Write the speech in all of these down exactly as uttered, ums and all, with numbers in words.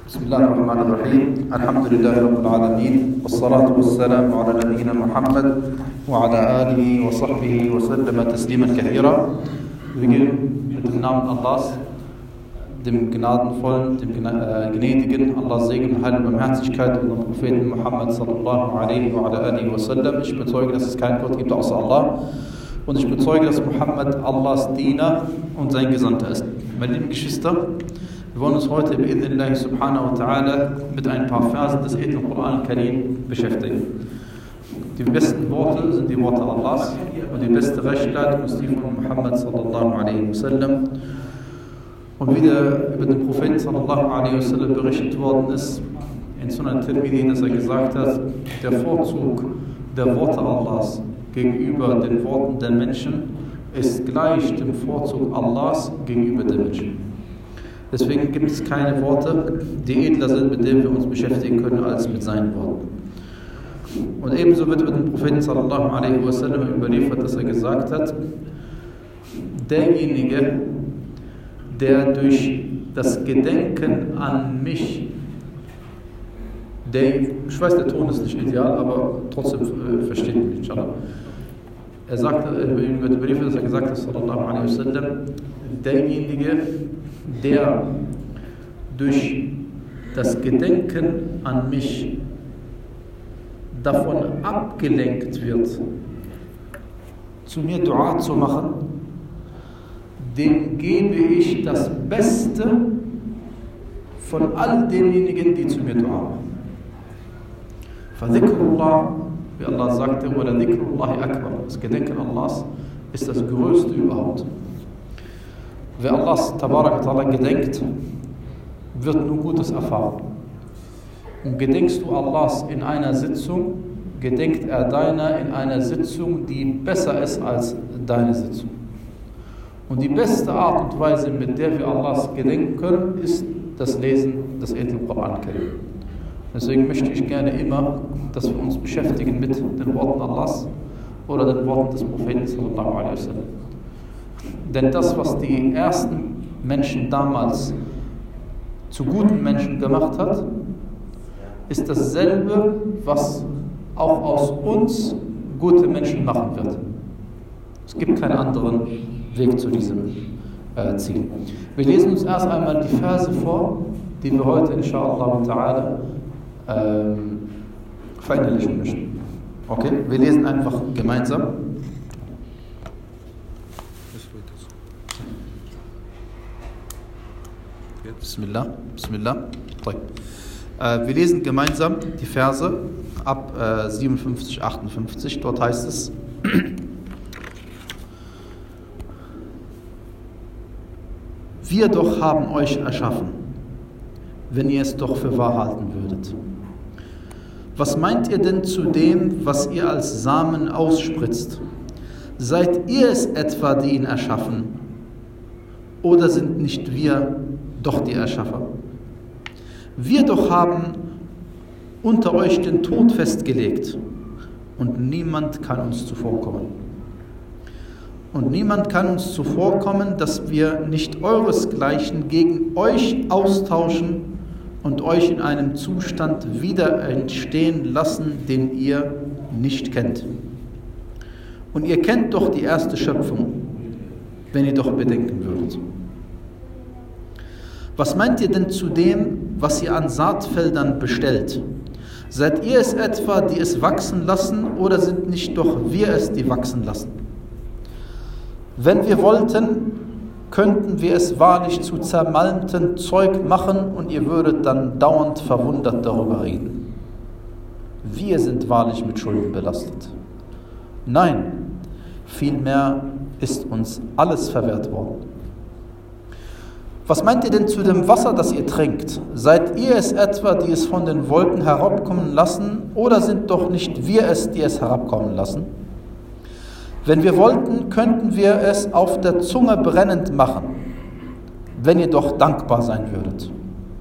بسم الله الرحمن الرحيم الحمد لله رب العالمين والصلاة والسلام على نبينا محمد وعلى آله وصحبه وسلم تسليما كثيرا. Wir beginnen mit dem Namen Allahs, dem Gnadenvollen, dem Gnädigen. Allah Segen und Heil und Barmherzigkeit unserem Propheten Muhammad sallallahu alaihi wa alihi wa sallam. Ich bezeuge, dass es keinen Gott gibt außer Allah. Und ich bezeuge, dass Muhammad Allahs Diener und sein Gesandter ist. Meine lieben Geschwister, wir wollen uns heute bi'idhnillahi subhanahu wa ta'ala mit ein paar Versen des edlen Koran Karim beschäftigen. Die besten Worte sind die Worte Allahs und die beste Rechtsleitung ist die von Muhammad sallallahu alaihi wa sallam. Und wie der, über den Propheten sallallahu alaihi wa sallam berichtet worden ist, in Sunan Tirmidhi, dass er gesagt hat, der Vorzug der Worte Allahs gegenüber den Worten der Menschen ist gleich dem Vorzug Allahs gegenüber den Menschen. Deswegen gibt es keine Worte, die edler sind, mit denen wir uns beschäftigen können, als mit seinen Worten. Und ebenso wird über den Propheten sallallahu alaihi wa sallam überliefert, dass er gesagt hat, derjenige, der durch das Gedenken an mich, der, ich weiß, der Ton ist nicht ideal, aber trotzdem äh, versteht mich, inshallah. Er sagte, er wird überliefert, dass er gesagt hat, sallallahu alaihi wa sallam, derjenige, der durch das Gedenken an mich davon abgelenkt wird, zu mir Dua zu machen, dem gebe ich das Beste von all denjenigen, die zu mir Dua machen. Fadhikrullah, wie Allah sagte, oder Dhikrullahi akbar, das Gedenken Allahs ist das Größte überhaupt. Wer Allahs Tabarak wa Ta'ala gedenkt, wird nur Gutes erfahren. Und gedenkst du Allahs in einer Sitzung, gedenkt er deiner in einer Sitzung, die besser ist als deine Sitzung. Und die beste Art und Weise, mit der wir Allahs gedenken können, ist das Lesen des edlen Koran Karim. Deswegen möchte ich gerne immer, dass wir uns beschäftigen mit den Worten Allahs oder den Worten des Propheten sallallahu alaihi wa sallam. Denn das, was die ersten Menschen damals zu guten Menschen gemacht hat, ist dasselbe, was auch aus uns gute Menschen machen wird. Es gibt keinen anderen Weg zu diesem äh, Ziel. Wir lesen uns erst einmal die Verse vor, die wir heute inshallah ta'ala ähm, verinnerlichen möchten. Okay? Wir lesen einfach gemeinsam. Bismillah, Bismillah. Äh, wir lesen gemeinsam die Verse ab äh, siebenundfünfzig, achtundfünfzig. Dort heißt es: Wir doch haben euch erschaffen, wenn ihr es doch für wahr halten würdet. Was meint ihr denn zu dem, was ihr als Samen ausspritzt? Seid ihr es etwa, die ihn erschaffen? Oder sind nicht wir doch die Erschaffer? Wir doch haben unter euch den Tod festgelegt und niemand kann uns zuvorkommen. Und niemand kann uns zuvorkommen, dass wir nicht euresgleichen gegen euch austauschen und euch in einem Zustand wieder entstehen lassen, den ihr nicht kennt. Und ihr kennt doch die erste Schöpfung, wenn ihr doch bedenken würdet. Was meint ihr denn zu dem, was ihr an Saatfeldern bestellt? Seid ihr es etwa, die es wachsen lassen, oder sind nicht doch wir es, die wachsen lassen? Wenn wir wollten, könnten wir es wahrlich zu zermalmtem Zeug machen und ihr würdet dann dauernd verwundert darüber reden. Wir sind wahrlich mit Schulden belastet. Nein, vielmehr ist uns alles verwehrt worden. Was meint ihr denn zu dem Wasser, das ihr trinkt? Seid ihr es etwa, die es von den Wolken herabkommen lassen, oder sind doch nicht wir es, die es herabkommen lassen? Wenn wir wollten, könnten wir es auf der Zunge brennend machen, wenn ihr doch dankbar sein würdet.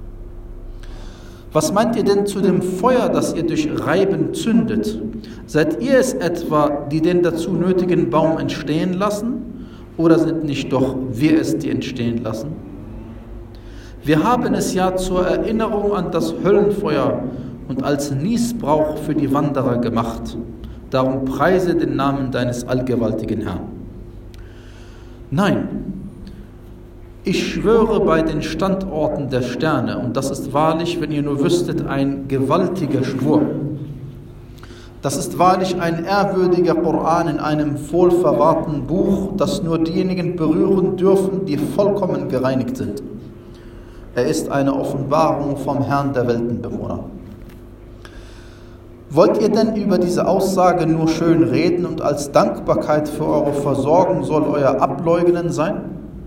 Was meint ihr denn zu dem Feuer, das ihr durch Reiben zündet? Seid ihr es etwa, die den dazu nötigen Baum entstehen lassen, oder sind nicht doch wir es, die entstehen lassen? Wir haben es ja zur Erinnerung an das Höllenfeuer und als Nießbrauch für die Wanderer gemacht. Darum preise den Namen deines allgewaltigen Herrn. Nein, ich schwöre bei den Standorten der Sterne, und das ist wahrlich, wenn ihr nur wüsstet, ein gewaltiger Schwur. Das ist wahrlich ein ehrwürdiger Koran in einem wohlverwahrten Buch, das nur diejenigen berühren dürfen, die vollkommen gereinigt sind. Er ist eine Offenbarung vom Herrn der Weltenbewohner. Wollt ihr denn über diese Aussage nur schön reden und als Dankbarkeit für eure Versorgung soll euer Ableugnen sein?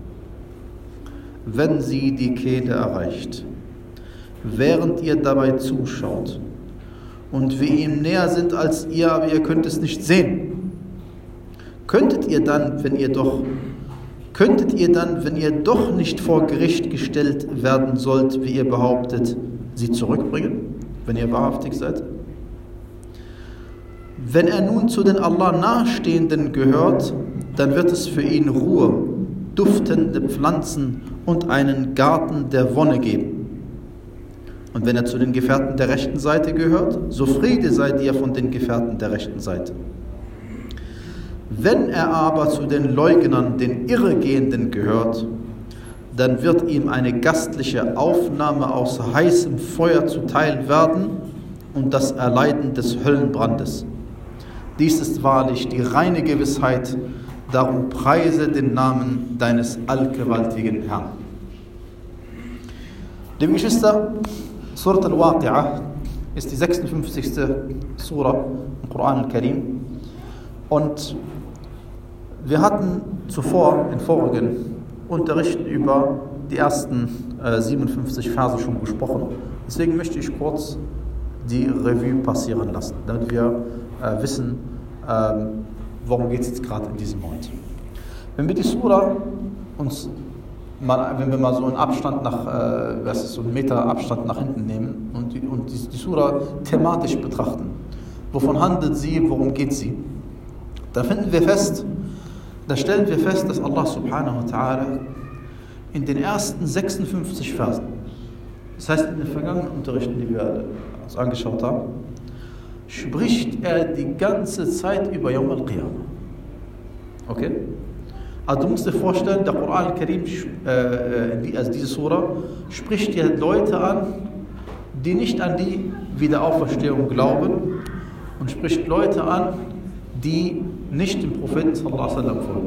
Wenn sie die Kehle erreicht, während ihr dabei zuschaut und wir ihm näher sind als ihr, aber ihr könnt es nicht sehen, könntet ihr dann, wenn ihr doch, könntet ihr dann, wenn ihr doch nicht vor Gericht gestellt werden sollt, wie ihr behauptet, sie zurückbringen, wenn ihr wahrhaftig seid? Wenn er nun zu den Allah Nahestehenden gehört, dann wird es für ihn Ruhe, duftende Pflanzen und einen Garten der Wonne geben. Und wenn er zu den Gefährten der rechten Seite gehört, so Friede sei dir von den Gefährten der rechten Seite. Wenn er aber zu den Leugnern, den Irregehenden gehört, dann wird ihm eine gastliche Aufnahme aus heißem Feuer zuteil werden und das Erleiden des Höllenbrandes. Dies ist wahrlich die reine Gewissheit, darum preise den Namen deines allgewaltigen Herrn. Liebe Geschwister, Surat al-Waqi'ah ist die sechsundfünfzigste Sura im Koran al-Karim. Und wir hatten zuvor in vorigen Unterrichten über die ersten äh, siebenundfünfzig Verse schon gesprochen. Deswegen möchte ich kurz die Revue passieren lassen, damit wir äh, wissen, ähm, worum geht es jetzt gerade in diesem Moment. Wenn wir die Sura uns mal, wenn wir mal so einen Abstand nach, äh, was ist, so einen Meter Abstand nach hinten nehmen und die, und die, die Sura thematisch betrachten, wovon handelt sie, worum geht sie, dann finden wir fest, da stellen wir fest, dass Allah subhanahu wa ta'ala in den ersten sechsundfünfzig Versen, das heißt in den vergangenen Unterrichten, die wir uns angeschaut haben, spricht er die ganze Zeit über Yawm al-Qiyamah. Okay? Also du musst dir vorstellen, der Koran al-Karim, äh, also diese Sura, spricht dir Leute an, die nicht an die Wiederauferstehung glauben, und spricht Leute an, die nicht dem Propheten sallallahu alaihi wasallam folgen.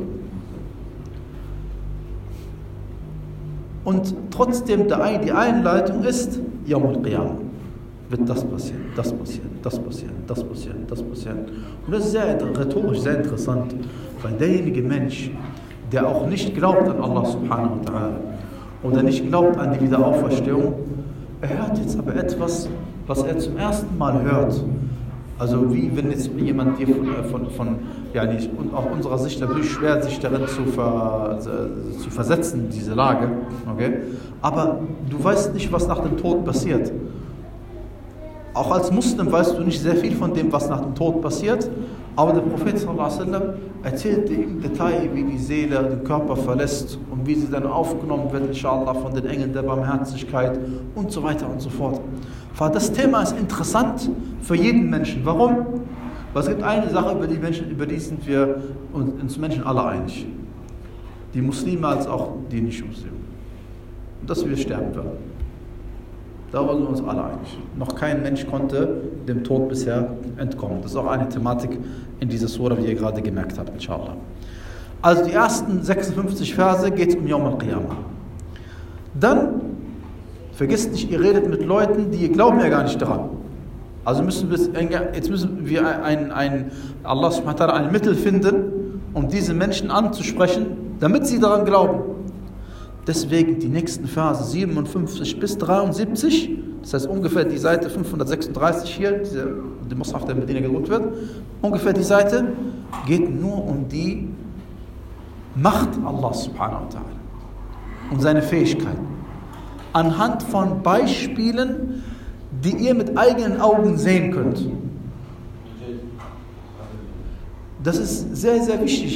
Und trotzdem die Einleitung ist Yawm al-Qiyamah. Wird das passieren, das passieren, das passieren, das passieren, das passieren. Und das ist sehr rhetorisch sehr interessant, weil derjenige Mensch, der auch nicht glaubt an Allah subhanahu wa ta'ala oder nicht glaubt an die Wiederauferstehung, er hört jetzt aber etwas, was er zum ersten Mal hört. Also wie wenn jetzt jemand dir von, von, von ja nicht, und aus unserer Sicht natürlich schwer, sich darin zu, ver, zu versetzen, diese Lage, okay? Aber du weißt nicht, was nach dem Tod passiert. Auch als Muslim weißt du nicht sehr viel von dem, was nach dem Tod passiert, aber der Prophet sallallahu alaihi wasallam erzählt dir im Detail, wie die Seele den Körper verlässt und wie sie dann aufgenommen wird, inshallah, von den Engeln der Barmherzigkeit und so weiter und so fort. Das Thema ist interessant für jeden Menschen. Warum? Weil es gibt eine Sache, über die, Menschen, über die sind wir uns Menschen alle einig. Die Muslime als auch die Nicht-Muslime. Und dass wir sterben werden. Darüber sind wir uns alle einig. Noch kein Mensch konnte dem Tod bisher entkommen. Das ist auch eine Thematik in dieser Sura, wie ihr gerade gemerkt habt, inshallah. Also die ersten sechsundfünfzig Verse geht es um Yawm al-Qiyamah. Dann, vergesst nicht, ihr redet mit Leuten, die glauben ja gar nicht daran. Also müssen wir, jetzt müssen wir ein, ein, Allah subhanahu wa ta'ala ein Mittel finden, um diese Menschen anzusprechen, damit sie daran glauben. Deswegen die nächsten Verse siebenundfünfzig bis dreiundsiebzig, das heißt ungefähr die Seite fünfhundertsechsunddreißig hier, diese, die Mushaf, der Medina gedruckt wird, ungefähr die Seite geht nur um die Macht Allah subhanahu wa ta'ala und seine Fähigkeiten. Anhand von Beispielen, die ihr mit eigenen Augen sehen könnt. Das ist sehr, sehr wichtig.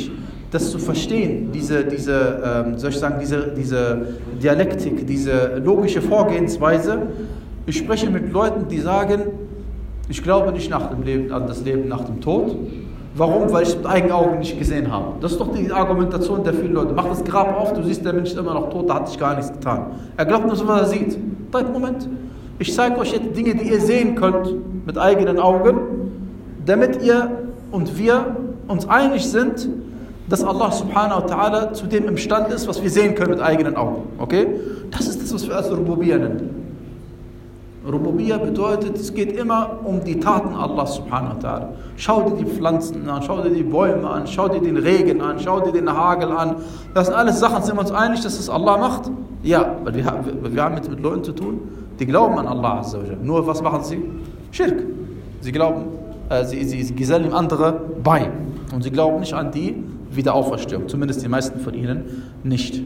das zu verstehen, diese, diese, ähm, soll ich sagen, diese, diese Dialektik, diese logische Vorgehensweise. Ich spreche mit Leuten, die sagen, ich glaube nicht nach dem Leben, an das Leben nach dem Tod. Warum? Weil ich es mit eigenen Augen nicht gesehen habe. Das ist doch die Argumentation der vielen Leute. Mach das Grab auf, du siehst, der Mensch ist immer noch tot, da hat sich gar nichts getan. Er glaubt nur so, was er sieht. Moment, ich zeige euch jetzt Dinge, die ihr sehen könnt mit eigenen Augen, damit ihr und wir uns einig sind, dass Allah subhanahu wa ta'ala zu dem imstande ist, was wir sehen können mit eigenen Augen. Okay? Das ist das, was wir als Rububiyya nennen. Rububiyya bedeutet, es geht immer um die Taten Allah subhanahu wa ta'ala. Schau dir die Pflanzen an, schau dir die Bäume an, schau dir den Regen an, schau dir den Hagel an. Das sind alles Sachen, sind wir uns einig, dass es Allah macht? Ja, weil wir, wir, wir haben mit, mit Leuten zu tun, die glauben an Allah azza wa jalla. Nur was machen sie? Schirk. Sie glauben, äh, sie, sie, sie gesellen ihm andere bei. Und sie glauben nicht an die Wiederauferstehung. Zumindest die meisten von ihnen nicht.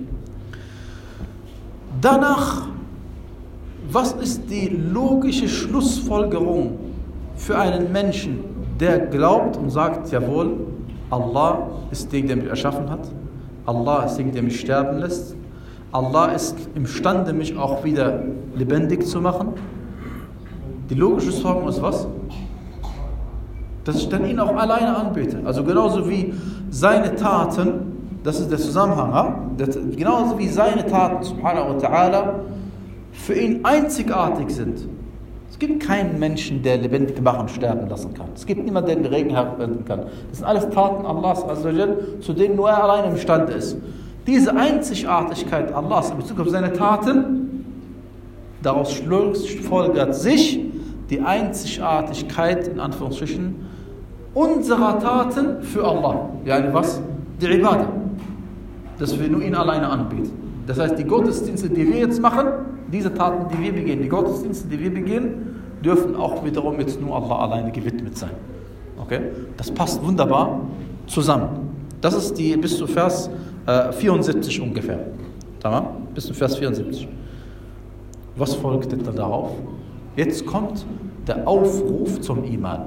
Danach, was ist die logische Schlussfolgerung für einen Menschen, der glaubt und sagt, jawohl, Allah ist der, der mich erschaffen hat, Allah ist der, der mich sterben lässt, Allah ist imstande, mich auch wieder lebendig zu machen? Die logische Schlussfolgerung ist was? Dass ich dann ihn auch alleine anbete. Also genauso wie seine Taten, das ist der Zusammenhang, ja? Das, genauso wie seine Taten, subhanahu wa ta'ala, für ihn einzigartig sind. Es gibt keinen Menschen, der lebendig machen und sterben lassen kann. Es gibt niemanden, der den Regen herwenden kann. Das sind alles Taten Allahs, zu denen nur er allein imstande ist. Diese Einzigartigkeit Allahs in Bezug auf seine Taten, daraus folgert sich die Einzigartigkeit, in Anführungsstrichen, unserer Taten für Allah. Yani was? Die Ibadah. Dass wir nur ihn alleine anbeten. Das heißt, die Gottesdienste, die wir jetzt machen, diese Taten, die wir begehen, die Gottesdienste, die wir begehen, dürfen auch wiederum jetzt nur Allah alleine gewidmet sein. Okay? Das passt wunderbar zusammen. Das ist die bis zu Vers äh, vierundsiebzig ungefähr. Tamam? Bis zu Vers vierundsiebzig. Was folgt denn dann darauf? Jetzt kommt der Aufruf zum Iman.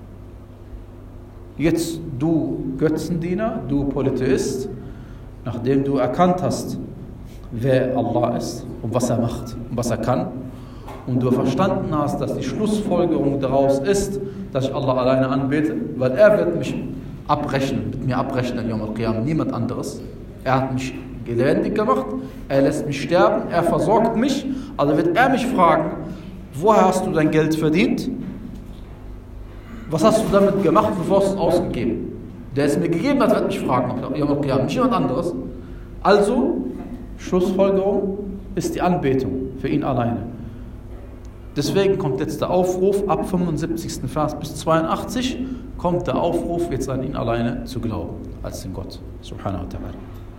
Jetzt, du Götzendiener, du Polytheist, nachdem du erkannt hast, wer Allah ist und was er macht und was er kann, und du verstanden hast, dass die Schlussfolgerung daraus ist, dass ich Allah alleine anbete, weil er wird mich abrechnen, mit mir abrechnen, Yawm al-Qiyam, niemand anderes. Er hat mich lebendig gemacht, er lässt mich sterben, er versorgt mich, also wird er mich fragen, woher hast du dein Geld verdient? Was hast du damit gemacht, bevor hast du es ausgegeben? Der es mir gegeben hat, wird mich fragen, Yawm al-Qiyam, nicht jemand anderes. Also, Schlussfolgerung ist die Anbetung für ihn alleine. Deswegen kommt jetzt der Aufruf, ab fünfundsiebzigsten Vers bis zweiundachtzig, kommt der Aufruf, jetzt an ihn alleine zu glauben, als den Gott, subhanahu wa ta'ala.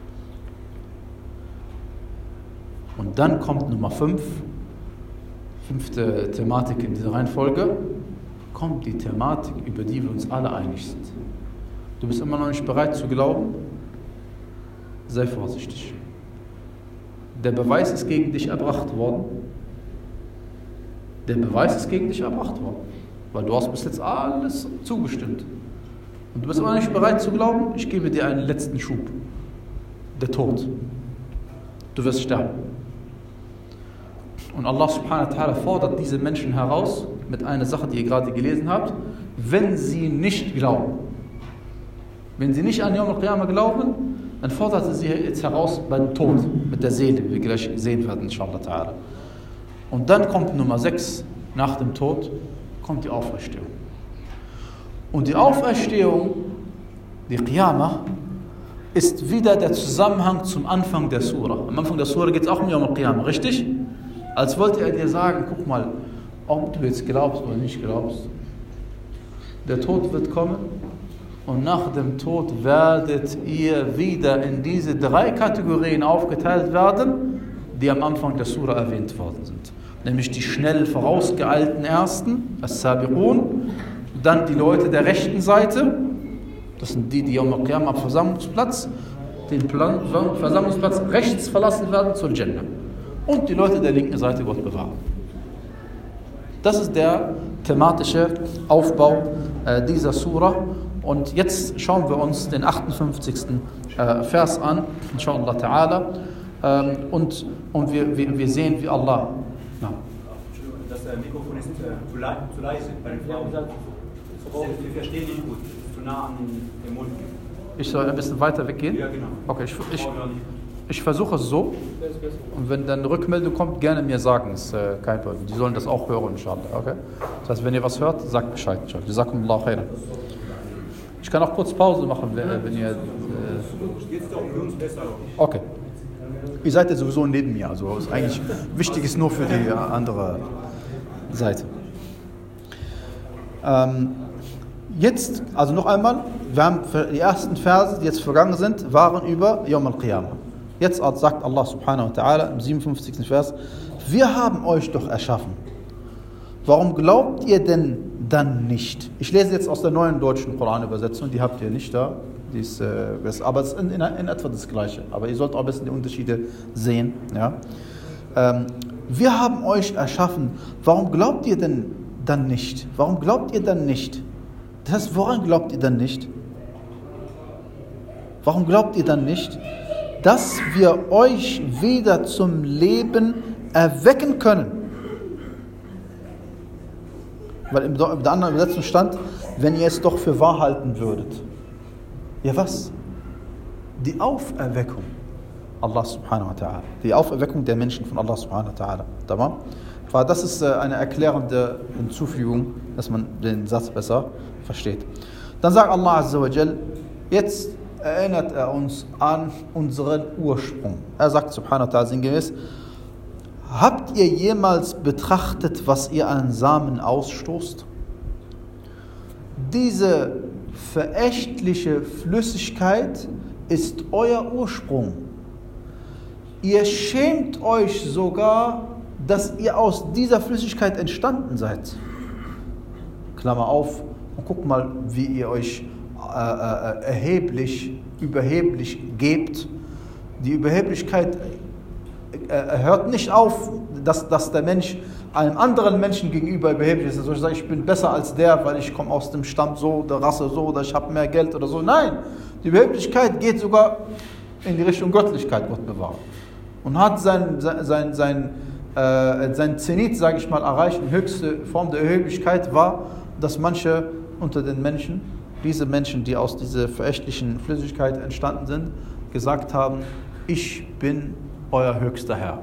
Und dann kommt Nummer fünf, fünfte Thematik in dieser Reihenfolge, kommt die Thematik, über die wir uns alle einig sind. Du bist immer noch nicht bereit zu glauben? Sei vorsichtig. Der Beweis ist gegen dich erbracht worden. Der Beweis ist gegen dich erbracht worden. Weil du hast bis jetzt alles zugestimmt. Und du bist immer nicht bereit zu glauben, ich gebe dir einen letzten Schub. Der Tod. Du wirst sterben. Und Allah subhanahu wa ta'ala fordert diese Menschen heraus mit einer Sache, die ihr gerade gelesen habt, wenn sie nicht glauben. Wenn sie nicht an Yawm al-Qiyamah glauben, dann fordert er sie jetzt heraus beim Tod, mit der Seele, wie wir gleich sehen werden, inshallah ta'ala. Und dann kommt Nummer sechs, nach dem Tod, kommt die Auferstehung. Und die Auferstehung, die Qiyamah, ist wieder der Zusammenhang zum Anfang der Surah. Am Anfang der Surah geht es auch um Yawm al-Qiyamah, richtig? Als wollte er dir sagen, guck mal, ob du jetzt glaubst oder nicht glaubst, der Tod wird kommen und nach dem Tod werdet ihr wieder in diese drei Kategorien aufgeteilt werden, die am Anfang der Surah erwähnt worden sind. Nämlich die schnell vorausgeeilten Ersten, As-Sabiqun, dann die Leute der rechten Seite, das sind die, die Yawm al-Qiyamah am Versammlungsplatz, den Plan, Versammlungsplatz rechts verlassen werden zur Jannah. Und die Leute der linken Seite, Gott bewahren. Das ist der thematische Aufbau äh, dieser Surah. Und jetzt schauen wir uns den achtundfünfzigsten äh, Vers an, inshallah ta'ala, ähm, und, und wir, wir, wir sehen, wie Allah... Na. Das äh, Mikrofon ist äh, zu, le zu leise bei den Frauen. Wir verstehen nicht gut, zu nah an den Mund. Ich soll ein bisschen weiter weggehen? Ja, genau. Okay, ich, ich, ich versuche es so. Und wenn dann eine Rückmeldung kommt, gerne mir sagen. Ist äh, kein Problem. Die sollen das auch hören, inshallah. Okay? Das heißt, wenn ihr was hört, sagt Bescheid. Jazakumullahu khairan. Ich kann auch kurz Pause machen, wenn, wenn ihr... Äh, Jetzt doch für uns besser. Okay. Ihr seid ja sowieso neben mir. Also ist eigentlich wichtig ist nur für die andere Seite. Ähm, jetzt, also noch einmal, wir haben die ersten Verse, die jetzt vergangen sind, waren über Yawm al-Qiyamah. Jetzt sagt Allah subhanahu wa ta'ala im siebenundfünfzigsten Vers, wir haben euch doch erschaffen. Warum glaubt ihr denn dann nicht? Ich lese jetzt aus der neuen deutschen Koran-Übersetzung, die habt ihr nicht da, die ist, äh, aber es ist in, in, in etwa das Gleiche. Aber ihr sollt auch ein bisschen die Unterschiede sehen. Ja? Ähm, wir haben euch erschaffen, warum glaubt ihr denn dann nicht? Warum glaubt ihr dann nicht? Das heißt, woran glaubt ihr dann nicht? Warum glaubt ihr dann nicht, dass wir euch wieder zum Leben erwecken können? Weil in der anderen Übersetzung stand, wenn ihr es doch für wahr halten würdet. Ja was? Die Auferweckung. Allah subhanahu wa ta'ala. Die Auferweckung der Menschen von Allah subhanahu wa ta'ala. Tamam? Weil das ist eine erklärende Hinzufügung, dass man den Satz besser versteht. Dann sagt Allah azza wa jal, jetzt erinnert er uns an unseren Ursprung. Er sagt subhanahu wa ta'ala sinngemäß, habt ihr jemals betrachtet, was ihr an Samen ausstoßt? Diese verächtliche Flüssigkeit ist euer Ursprung. Ihr schämt euch sogar, dass ihr aus dieser Flüssigkeit entstanden seid. Klammer auf, und guckt mal, wie ihr euch äh, äh, erheblich, überheblich gebt. Die Überheblichkeit äh, hört nicht auf, dass, dass der Mensch einem anderen Menschen gegenüber überheblich ist. Also ich sage, ich bin besser als der, weil ich komme aus dem Stamm so, der Rasse so, oder ich habe mehr Geld oder so. Nein, die Überheblichkeit geht sogar in die Richtung Göttlichkeit, Gott bewahrt. Und hat sein, sein, sein, äh, sein Zenit, sage ich mal, erreicht. Die höchste Form der Überheblichkeit war, dass manche unter den Menschen, diese Menschen, die aus dieser verächtlichen Flüssigkeit entstanden sind, gesagt haben, ich bin euer höchster Herr.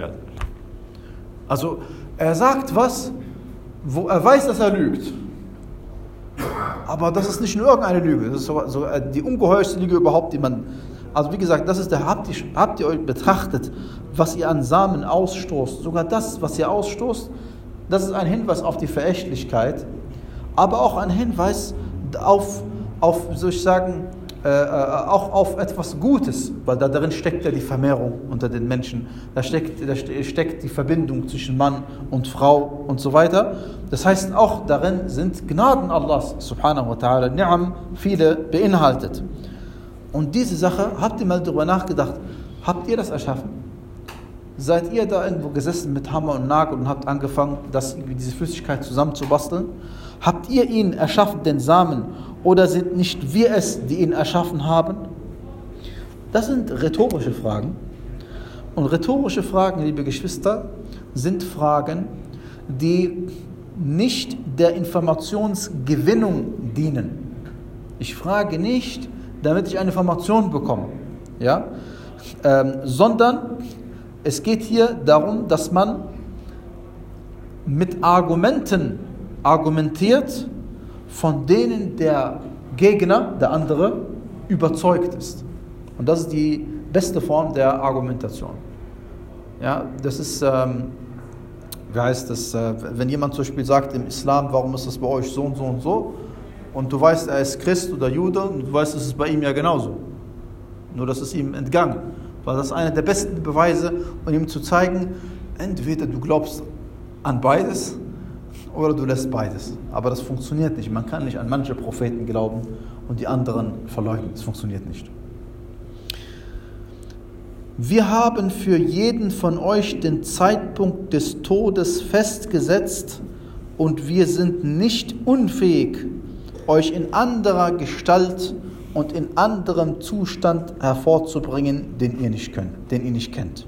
Also er sagt was, wo er weiß, dass er lügt. Aber das ist nicht nur irgendeine Lüge, das ist so, so die ungeheuerste Lüge überhaupt, die man... Also wie gesagt, das ist der, habt ihr, habt ihr euch betrachtet, was ihr an Samen ausstoßt, sogar das, was ihr ausstoßt, das ist ein Hinweis auf die Verächtlichkeit, aber auch ein Hinweis auf, auf soll ich sagen, äh, auch auf etwas Gutes, weil da darin steckt ja die Vermehrung unter den Menschen, da steckt, da steckt die Verbindung zwischen Mann und Frau und so weiter. Das heißt, auch darin sind Gnaden Allahs subhanahu wa ta'ala, Ni'am, viele beinhaltet. Und diese Sache, habt ihr mal darüber nachgedacht, habt ihr das erschaffen? Seid ihr da irgendwo gesessen mit Hammer und Nagel und habt angefangen, das, diese Flüssigkeit zusammenzubasteln? Habt ihr ihn erschaffen, den Samen, oder sind nicht wir es, die ihn erschaffen haben? Das sind rhetorische Fragen. Und rhetorische Fragen, liebe Geschwister, sind Fragen, die nicht der Informationsgewinnung dienen. Ich frage nicht, damit ich eine Information bekomme, ja? ähm, sondern es geht hier darum, dass man mit Argumenten argumentiert, von denen der Gegner, der andere, überzeugt ist. Und das ist die beste Form der Argumentation. Ja, das ist, ähm, wie heißt das, äh, wenn jemand zum Beispiel sagt im Islam, warum ist das bei euch so und so und so, und du weißt, er ist Christ oder Jude, und du weißt, es ist bei ihm ja genauso. Nur, das ist ihm entgangen. Weil das ist einer der besten Beweise, um ihm zu zeigen, entweder du glaubst an beides, oder du lässt beides. Aber das funktioniert nicht. Man kann nicht an manche Propheten glauben und die anderen verleugnen. Das funktioniert nicht. Wir haben für jeden von euch den Zeitpunkt des Todes festgesetzt und wir sind nicht unfähig, euch in anderer Gestalt und in anderem Zustand hervorzubringen, den ihr nicht könnt, den ihr nicht kennt.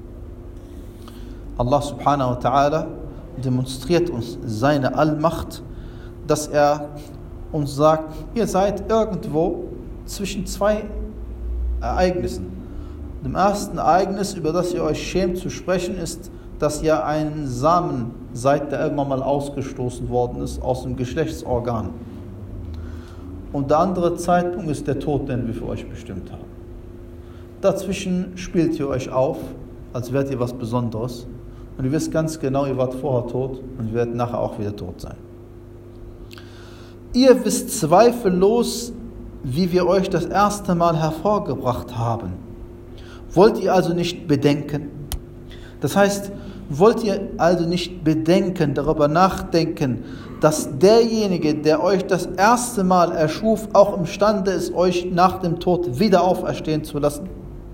Allah subhanahu wa ta'ala demonstriert uns seine Allmacht, dass er uns sagt, ihr seid irgendwo zwischen zwei Ereignissen. Dem ersten Ereignis, über das ihr euch schämt zu sprechen, ist, dass ihr einen Samen seid, der irgendwann mal ausgestoßen worden ist aus dem Geschlechtsorgan. Und der andere Zeitpunkt ist der Tod, den wir für euch bestimmt haben. Dazwischen spielt ihr euch auf, als wärt ihr was Besonderes. Und ihr wisst ganz genau, ihr wart vorher tot und ihr werdet nachher auch wieder tot sein. Ihr wisst zweifellos, wie wir euch das erste Mal hervorgebracht haben. Wollt ihr also nicht bedenken? Das heißt, wollt ihr also nicht bedenken, darüber nachdenken, dass derjenige, der euch das erste Mal erschuf, auch imstande ist, euch nach dem Tod wieder auferstehen zu lassen?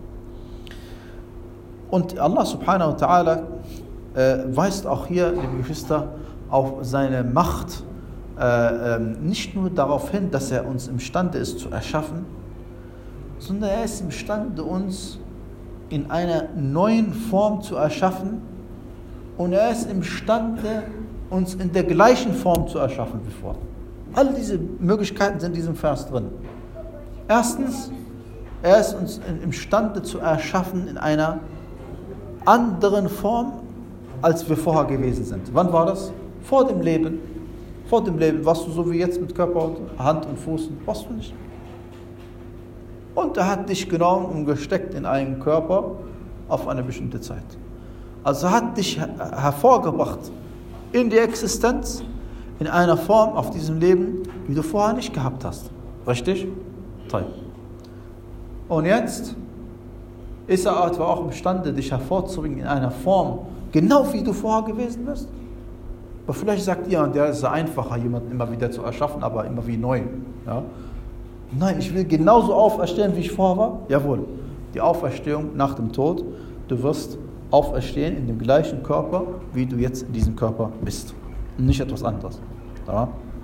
Und Allah subhanahu wa ta'ala äh, weist auch hier, liebe Geschwister, auf seine Macht äh, äh, nicht nur darauf hin, dass er uns imstande ist zu erschaffen, sondern er ist imstande, uns in einer neuen Form zu erschaffen, und er ist imstande, uns in der gleichen Form zu erschaffen wie vorher. All diese Möglichkeiten sind in diesem Vers drin. Erstens, er ist uns imstande zu erschaffen in einer anderen Form, als wir vorher gewesen sind. Wann war das? Vor dem Leben. Vor dem Leben warst du so wie jetzt mit Körper, Hand und Fuß. Warst du nicht. Und er hat dich genommen und gesteckt in einen Körper auf eine bestimmte Zeit. Also er hat dich hervorgebracht in die Existenz, in einer Form auf diesem Leben, wie du vorher nicht gehabt hast. Richtig? Toll. Und jetzt ist er etwa auch imstande, dich hervorzubringen in einer Form, genau wie du vorher gewesen bist. Aber vielleicht sagt ihr, und der ist einfacher, jemanden immer wieder zu erschaffen, aber immer wie neu. Ja? Nein, ich will genauso auferstehen, wie ich vorher war. Jawohl, die Auferstehung nach dem Tod. Du wirst auferstehen in dem gleichen Körper, wie du jetzt in diesem Körper bist. Und nicht etwas anderes. Ja?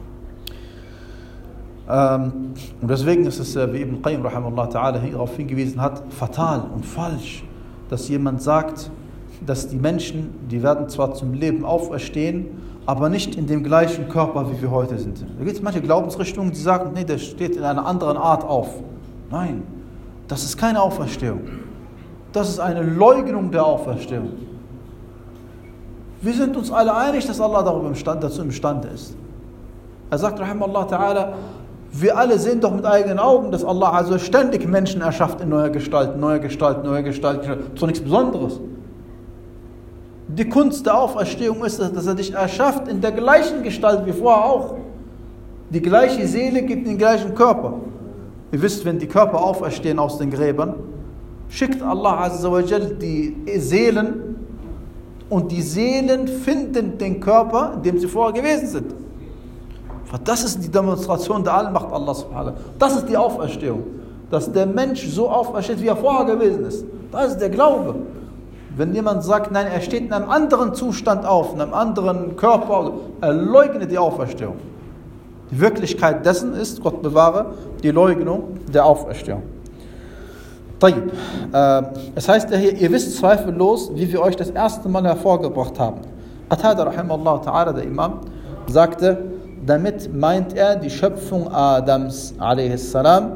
Ähm, und deswegen ist es, wie Ibn Qayyim rahimahullah ta'ala hierauf hingewiesen hat, fatal und falsch, dass jemand sagt, dass die Menschen, die werden zwar zum Leben auferstehen, aber nicht in dem gleichen Körper, wie wir heute sind. Da gibt es manche Glaubensrichtungen, die sagen, nee, der steht in einer anderen Art auf. Nein, das ist keine Auferstehung. Das ist eine Leugnung der Auferstehung. Wir sind uns alle einig, dass Allah darüber imstand, dazu imstande ist. Er sagt, rahimahullah ta'ala, wir alle sehen doch mit eigenen Augen, dass Allah also ständig Menschen erschafft in neuer Gestalt, neuer Gestalt, neuer Gestalt. Das ist doch nichts Besonderes. Die Kunst der Auferstehung ist, dass er dich erschafft in der gleichen Gestalt wie vorher auch. Die gleiche Seele gibt den gleichen Körper. Ihr wisst, wenn die Körper auferstehen aus den Gräbern, schickt Allah Azza wa Jal die Seelen, und die Seelen finden den Körper, in dem sie vorher gewesen sind. Das ist die Demonstration der Allmacht Allah subhanahu wa ta'ala. Das ist die Auferstehung. Dass der Mensch so aufersteht, wie er vorher gewesen ist. Das ist der Glaube. Wenn jemand sagt, nein, er steht in einem anderen Zustand auf, in einem anderen Körper, er leugnet die Auferstehung. Die Wirklichkeit dessen ist, Gott bewahre, die Leugnung der Auferstehung. Tayyib. Es heißt ja hier, ihr wisst zweifellos, wie wir euch das erste Mal hervorgebracht haben. Qatada rahimahullah ta'ala, der Imam, sagte, damit meint er die Schöpfung Adams alaihi salam.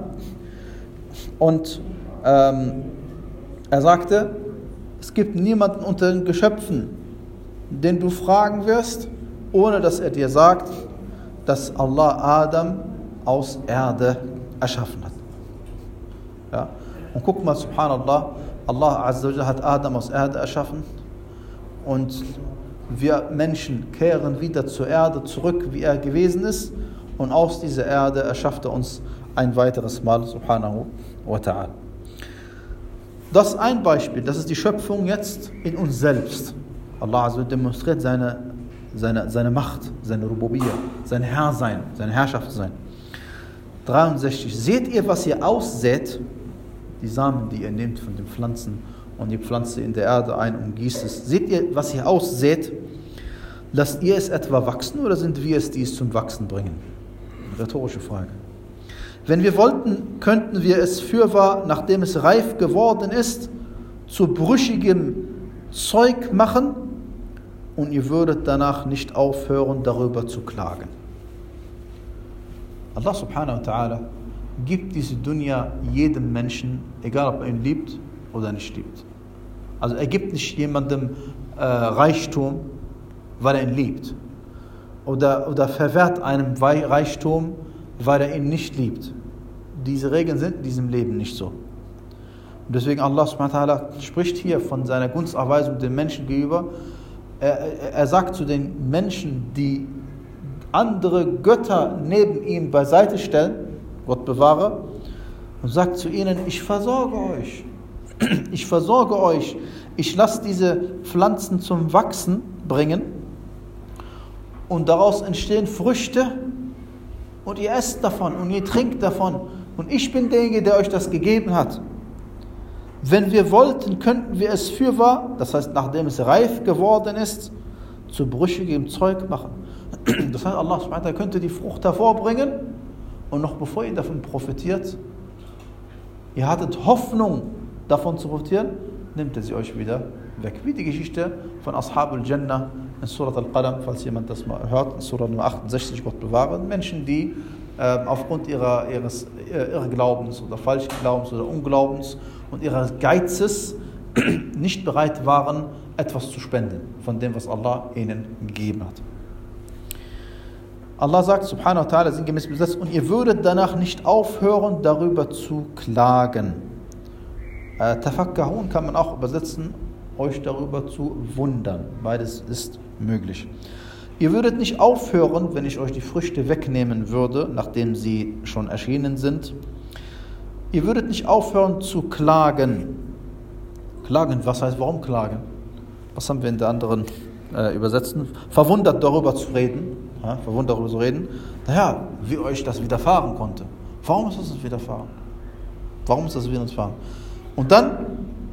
Und ähm, er sagte, es gibt niemanden unter den Geschöpfen, den du fragen wirst, ohne dass er dir sagt, dass Allah Adam aus Erde erschaffen hat. Ja. Und guck mal, subhanallah, Allah Azza wa Jalla hat Adam aus Erde erschaffen, und wir Menschen kehren wieder zur Erde zurück, wie er gewesen ist, und aus dieser Erde erschafft er uns ein weiteres Mal, subhanahu wa ta'ala. Das ist ein Beispiel, das ist die Schöpfung jetzt in uns selbst. Allah Azza wa Jalla demonstriert seine, seine, seine Macht, seine Rububiyya, sein Herrsein, sein Herrschaftssein. dreiundsechzig. Seht ihr, was ihr aussät, die Samen, die ihr nehmt von den Pflanzen, und ihr pflanzt sie in der Erde ein und gießt es. Seht ihr, was ihr aussät? Lasst ihr es etwa wachsen, oder sind wir es, die es zum Wachsen bringen? Rhetorische Frage. Wenn wir wollten, könnten wir es fürwahr, nachdem es reif geworden ist, zu brüchigem Zeug machen und ihr würdet danach nicht aufhören, darüber zu klagen. Allah subhanahu wa ta'ala gibt diese Dunya jedem Menschen, egal ob er ihn liebt oder nicht liebt. Also er gibt nicht jemandem äh, Reichtum, weil er ihn liebt. Oder, oder verwehrt einem Reichtum, weil er ihn nicht liebt. Diese Regeln sind in diesem Leben nicht so. Und deswegen Allah subhanahu wa ta'ala spricht hier von seiner Gunsterweisung den Menschen gegenüber. Er, er, er sagt zu den Menschen, die andere Götter neben ihm beiseite stellen, Gott bewahre, und sagt zu ihnen, ich versorge euch. Ich versorge euch. Ich lasse diese Pflanzen zum Wachsen bringen und daraus entstehen Früchte und ihr esst davon und ihr trinkt davon und ich bin derjenige, der euch das gegeben hat. Wenn wir wollten, könnten wir es fürwahr, das heißt, nachdem es reif geworden ist, zu brüchigem Zeug machen. Das heißt, Allah subhanahu wa ta'ala könnte die Frucht hervorbringen und noch bevor ihr davon profitiert, ihr hattet Hoffnung, davon zu profitieren, nimmt er sie euch wieder weg. Wie die Geschichte von Ashabul Jannah in Surat Al-Qalam, falls jemand das mal hört, in Surat Nummer achtundsechzig, Gott bewahre, Menschen, die äh, aufgrund ihrer, ihres äh, Irrglaubens oder Falschglaubens oder Unglaubens und ihres Geizes nicht bereit waren, etwas zu spenden von dem, was Allah ihnen gegeben hat. Allah sagt, subhanahu wa ta'ala, sinngemäß besetzt, und ihr würdet danach nicht aufhören, darüber zu klagen. Äh, Tafakkahun kann man auch übersetzen, euch darüber zu wundern. Beides ist möglich. Ihr würdet nicht aufhören, wenn ich euch die Früchte wegnehmen würde, nachdem sie schon erschienen sind. Ihr würdet nicht aufhören zu klagen. Klagen, was heißt, warum klagen? Was haben wir in der anderen äh, übersetzen? Verwundert darüber zu reden. Ja, verwundert darüber zu reden. Naja, wie euch das widerfahren konnte. Warum ist das uns widerfahren? Warum ist das widerfahren? Und dann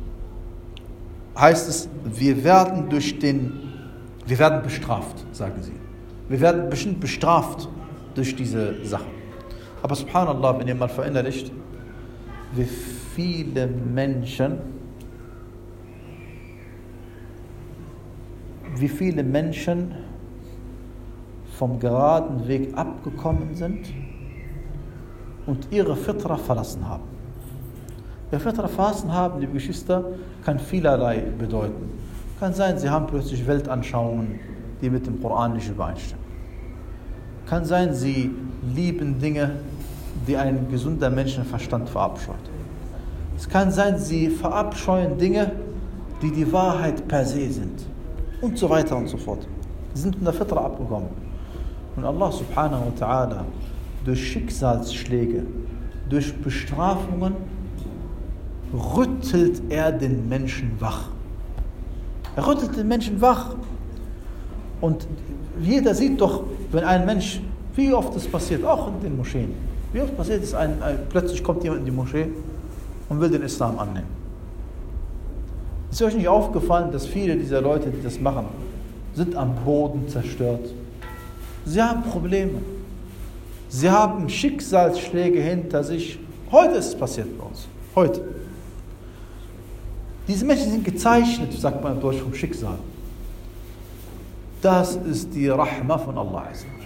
heißt es, wir werden durch den, wir werden bestraft, sagen sie. Wir werden bestimmt bestraft durch diese Sache. Aber subhanallah, wenn ihr mal verinnerlicht, wie viele Menschen, wie viele Menschen vom geraden Weg abgekommen sind und ihre Fitra verlassen haben. Ihre Fitra verlassen haben, liebe Geschwister, kann vielerlei bedeuten. Kann sein, sie haben plötzlich Weltanschauungen, die mit dem Koran nicht übereinstimmen. Kann sein, sie lieben Dinge, die ein gesunder Menschenverstand verabscheut. Es kann sein, sie verabscheuen Dinge, die die Wahrheit per se sind. Und so weiter und so fort. Sie sind in der Fitra abgekommen. Und Allah subhanahu wa ta'ala durch Schicksalsschläge, durch Bestrafungen rüttelt er den Menschen wach. Er rüttelt den Menschen wach. Und jeder sieht doch, wenn ein Mensch, wie oft es passiert, auch in den Moscheen, wie oft passiert es, ein, ein, plötzlich kommt jemand in die Moschee und will den Islam annehmen. Ist euch nicht aufgefallen, dass viele dieser Leute, die das machen, sind am Boden zerstört? Sie haben Probleme. Sie haben Schicksalsschläge hinter sich. Heute ist es passiert bei uns. Heute. Diese Menschen sind gezeichnet, sagt man in Deutsch, vom Schicksal. Das ist die Rahma von Allah.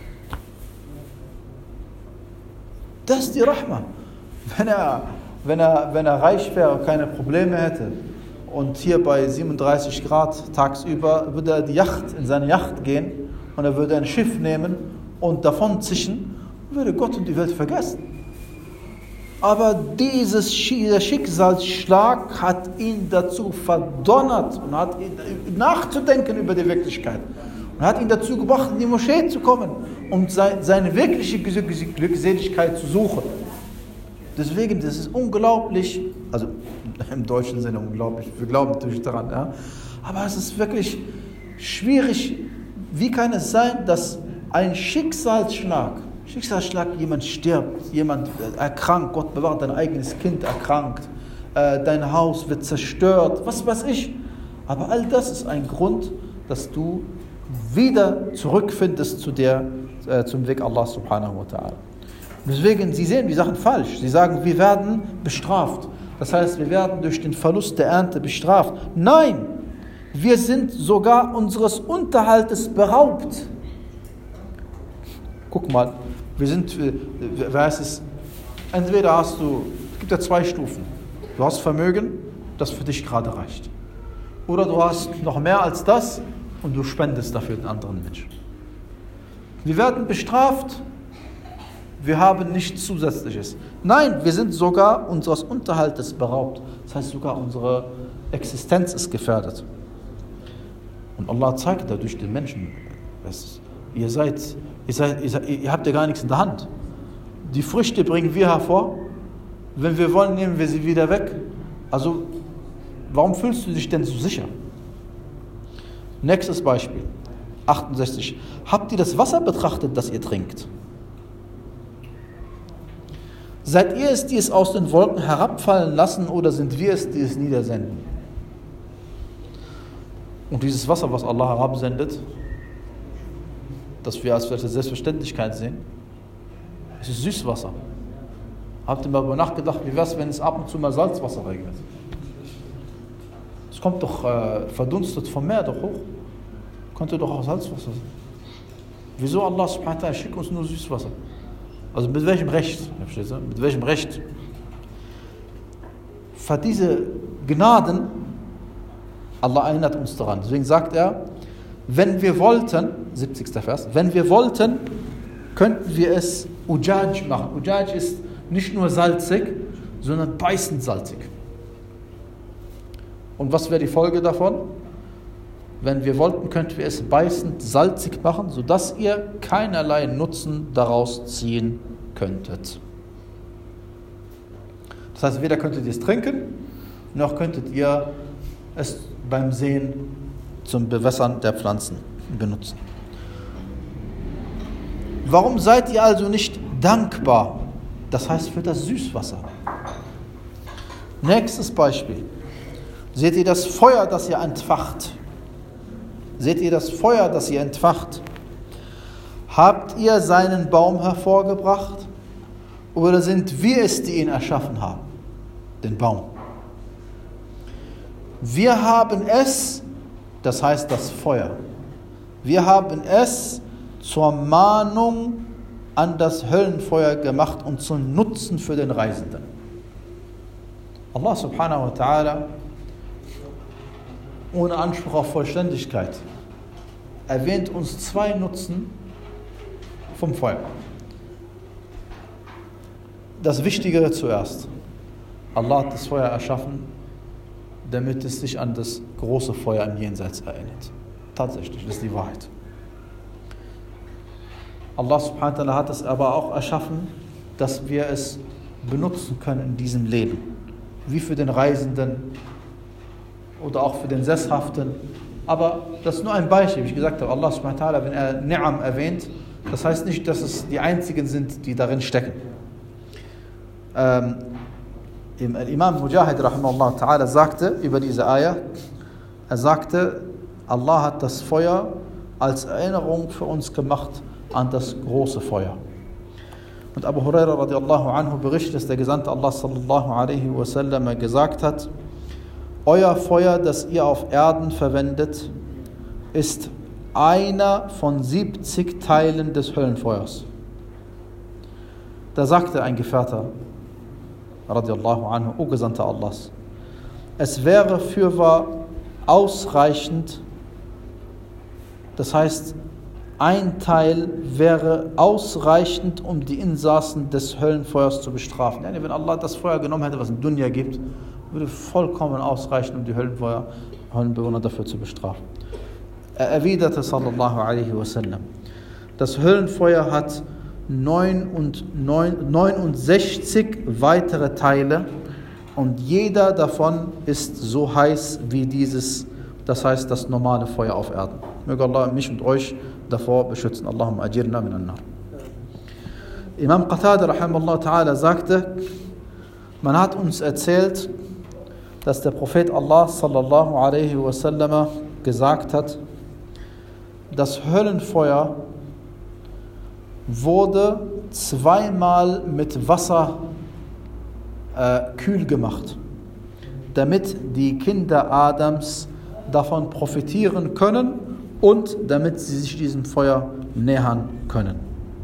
Das ist die Rahma. Wenn er, wenn er, wenn er reich wäre und keine Probleme hätte und hier bei siebenunddreißig Grad tagsüber, würde er die Yacht, in seine Yacht gehen und er würde ein Schiff nehmen und davon zischen und würde Gott und die Welt vergessen. Aber dieses, dieser Schicksalsschlag hat ihn dazu verdonnert und hat ihn nachzudenken über die Wirklichkeit. Und hat ihn dazu gebracht, in die Moschee zu kommen, um seine wirkliche Glückseligkeit zu suchen. Deswegen, das ist unglaublich, also im deutschen Sinne unglaublich, wir glauben natürlich daran, ja, aber es ist wirklich schwierig. Wie kann es sein, dass ein Schicksalsschlag, Schicksalsschlag, jemand stirbt, jemand erkrankt, Gott bewahrt, dein eigenes Kind erkrankt, äh, dein Haus wird zerstört, was weiß ich. Aber all das ist ein Grund, dass du wieder zurückfindest zu der, äh, zum Weg Allah subhanahu wa ta'ala. Deswegen, sie sehen die Sachen falsch. Sie sagen, wir werden bestraft. Das heißt, wir werden durch den Verlust der Ernte bestraft. Nein, wir sind sogar unseres Unterhaltes beraubt. Guck mal, wir sind, wer heißt es, entweder hast du, es gibt ja zwei Stufen. Du hast Vermögen, das für dich gerade reicht. Oder du hast noch mehr als das und du spendest dafür den anderen Menschen. Wir werden bestraft, wir haben nichts Zusätzliches. Nein, wir sind sogar unseres Unterhaltes beraubt. Das heißt, sogar unsere Existenz ist gefährdet. Und Allah zeigt dadurch den Menschen, dass ihr seid, ihr seid, ihr seid, ihr habt ja gar nichts in der Hand. Die Früchte bringen wir hervor. Wenn wir wollen, nehmen wir sie wieder weg. Also, warum fühlst du dich denn so sicher? Nächstes Beispiel, achtundsechzig. Habt ihr das Wasser betrachtet, das ihr trinkt? Seid ihr es, die es aus den Wolken herabfallen lassen, oder sind wir es, die es niedersenden? Und dieses Wasser, was Allah herabsendet, das wir als Selbstverständlichkeit sehen, es ist Süßwasser. Habt ihr mal darüber nachgedacht, wie wäre es, wenn es ab und zu mal Salzwasser regnet? Es kommt doch äh, verdunstet vom Meer doch hoch. Könnte doch auch Salzwasser sein. Wieso Allah subhanahu wa ta'ala schickt uns nur Süßwasser? Also mit welchem Recht? Mit welchem Recht? Für diese Gnaden, Allah erinnert uns daran. Deswegen sagt er, wenn wir wollten, siebzigster Vers, wenn wir wollten, könnten wir es Ujaj machen. Ujaj ist nicht nur salzig, sondern beißend salzig. Und was wäre die Folge davon? Wenn wir wollten, könnten wir es beißend salzig machen, sodass ihr keinerlei Nutzen daraus ziehen könntet. Das heißt, weder könntet ihr es trinken, noch könntet ihr es beim Sehen zum Bewässern der Pflanzen benutzen. Warum seid ihr also nicht dankbar? Das heißt für das Süßwasser. Nächstes Beispiel. Seht ihr das Feuer, das ihr entfacht? Seht ihr das Feuer, das ihr entfacht? Habt ihr seinen Baum hervorgebracht? Oder sind wir es, die ihn erschaffen haben? Den Baum. Wir haben es, das heißt das Feuer. Wir haben es zur Mahnung an das Höllenfeuer gemacht und zum Nutzen für den Reisenden. Allah subhanahu wa ta'ala, ohne Anspruch auf Vollständigkeit, erwähnt uns zwei Nutzen vom Feuer. Das Wichtigere zuerst. Allah hat das Feuer erschaffen, damit es sich an das große Feuer im Jenseits erinnert. Tatsächlich, das ist die Wahrheit. Allah subhanahu wa ta'ala hat es aber auch erschaffen, dass wir es benutzen können in diesem Leben. Wie für den Reisenden oder auch für den Sesshaften. Aber das ist nur ein Beispiel, wie ich gesagt habe. Allah subhanahu wa ta'ala, wenn er Ni'am erwähnt, das heißt nicht, dass es die einzigen sind, die darin stecken. Ähm, Imam Mujahid rahimahullah ta'ala sagte über diese Ayah, er sagte, Allah hat das Feuer als Erinnerung für uns gemacht an das große Feuer. Und Abu Huraira radiallahu anhu berichtet, dass der Gesandte Allah sallallahu alaihi wasallam gesagt hat, euer Feuer, das ihr auf Erden verwendet, ist einer von siebzig Teilen des Höllenfeuers. Da sagte ein Gefährter radiallahu anhu, o Gesandter Allahs, es wäre fürwahr ausreichend, das heißt, ein Teil wäre ausreichend, um die Insassen des Höllenfeuers zu bestrafen. Ja, wenn Allah das Feuer genommen hätte, was in Dunya gibt, würde vollkommen ausreichen, um die Höllenfeuer, Höllenbewohner dafür zu bestrafen. Er erwiderte sallallahu alaihi wasallam, das Höllenfeuer hat neunundsechzig weitere Teile und jeder davon ist so heiß wie dieses, das heißt das normale Feuer auf Erden. Möge Allah mich und euch davor beschützen. Allahumma ajirna min an-nar. Imam Qatada rahimahullah ta'ala sagte, man hat uns erzählt, dass der Prophet Allah sallallahu alaihi wasallam gesagt hat, das Höllenfeuer wurde zweimal mit Wasser äh, kühl gemacht, damit die Kinder Adams davon profitieren können und damit sie sich diesem Feuer nähern können.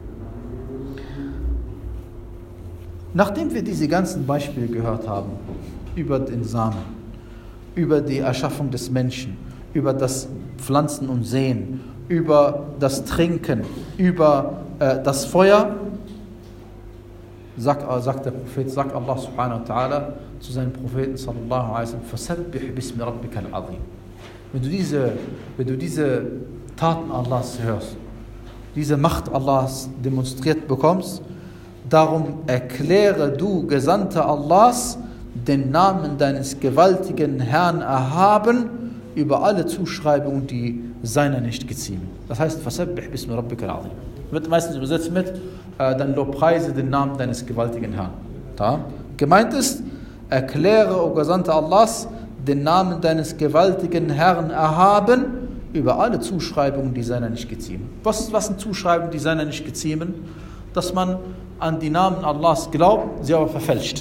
Nachdem wir diese ganzen Beispiele gehört haben, über den Samen, über die Erschaffung des Menschen, über das Pflanzen und Säen, über das Trinken, über äh, das Feuer, sagt, äh, sagt der Prophet, sagt Allah subhanahu wa ta'ala zu seinen Propheten sallallahu alaihi wasallam, fasabbih bismi rabbika al-azim. Wenn du diese, wenn du diese Taten Allahs hörst, diese Macht Allahs demonstriert bekommst, darum erkläre du, Gesandter Allahs, den Namen deines gewaltigen Herrn erhaben über alle Zuschreibungen, die seiner nicht geziemen. Das heißt, fasabbih bismi rabbika al-azim. Wird meistens übersetzt mit, äh, dann lobpreise den Namen deines gewaltigen Herrn. Da? Gemeint ist, erkläre, o Gesandter Allahs, den Namen deines gewaltigen Herrn erhaben über alle Zuschreibungen, die seiner nicht geziemen. Was, was sind Zuschreibungen, die seiner nicht geziemen? Dass man an die Namen Allahs glaubt, sie aber verfälscht.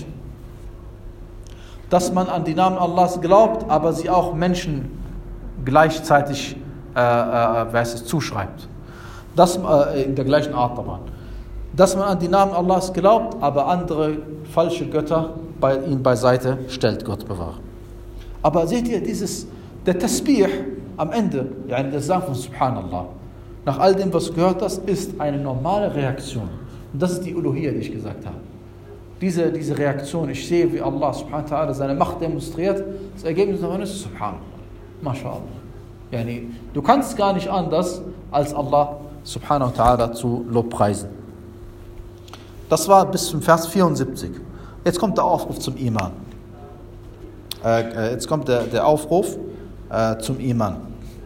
Dass man an die Namen Allahs glaubt, aber sie auch Menschen gleichzeitig äh, äh, wer es zuschreibt. Das, äh, in der gleichen Art dabei. Dass man an die Namen Allahs glaubt, aber andere falsche Götter bei ihm beiseite stellt, Gott bewahre. Aber seht ihr, dieses, der Tasbih am Ende, yani das Sagen von Subhanallah, nach all dem, was du gehört hast, ist eine normale Reaktion. Und das ist die Uluhiyya, die ich gesagt habe. Diese, diese Reaktion, ich sehe, wie Allah subhanahu wa ta'ala seine Macht demonstriert, das Ergebnis davon ist Subhanallah. MashaAllah. Yani, du kannst gar nicht anders, als Allah subhanahu wa ta'ala zu lobpreisen. Das war bis zum Vers vierundsiebzig. Jetzt kommt der Aufruf zum Iman. Äh, jetzt kommt der, der Aufruf äh, zum Iman.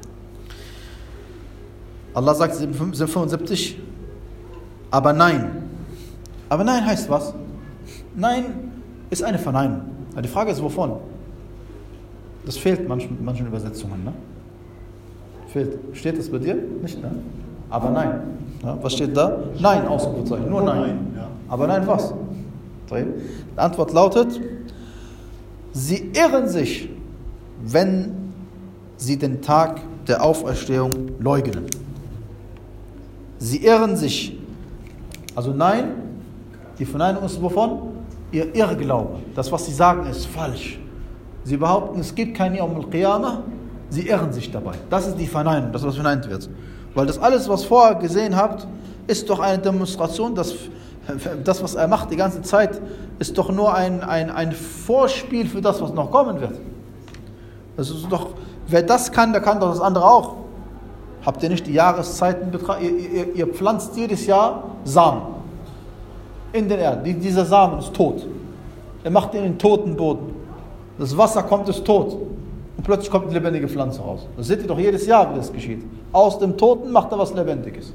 Allah sagt in fünfundsiebzig, aber nein. Aber nein heißt was? Nein ist eine Verneinung. Die Frage ist, wovon? Das fehlt manchen, manchen Übersetzungen. Ne? Fehlt. Steht das bei dir? Nicht, ne? Aber nein. Ja, was steht da? Nein, Ausrufezeichen. Nur nein. nein ja. Aber nein, was? Die Antwort lautet, sie irren sich, wenn sie den Tag der Auferstehung leugnen. Sie irren sich. Also nein, die Verneinung ist wovon? Ihr Irrglaube. Das, was sie sagen, ist falsch. Sie behaupten, es gibt kein Yawm al-Qiyamah. Sie irren sich dabei. Das ist die Verneinung, das, was verneint wird. Weil das alles, was vorher gesehen habt, ist doch eine Demonstration, dass das, was er macht die ganze Zeit, ist doch nur ein, ein, ein Vorspiel für das, was noch kommen wird. Das ist doch, wer das kann, der kann doch das andere auch. Habt ihr nicht die Jahreszeiten betrachtet? Ihr, ihr, ihr pflanzt jedes Jahr Samen in den Erden. Dieser Samen ist tot. Er macht ihn in den toten Boden. Das Wasser kommt, ist tot. Und plötzlich kommt eine lebendige Pflanze raus. Das seht ihr doch jedes Jahr, wie das geschieht. Aus dem Toten macht er was Lebendiges.